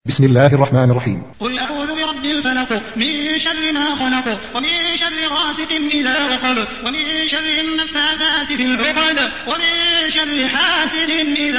بسم الله الرحمن الرحيم. قل أعوذ برب الفلق من شر ما خلق ومن شر غاسق إذا وقب ومن شر النفاثات في العقد ومن شر حاسد إذا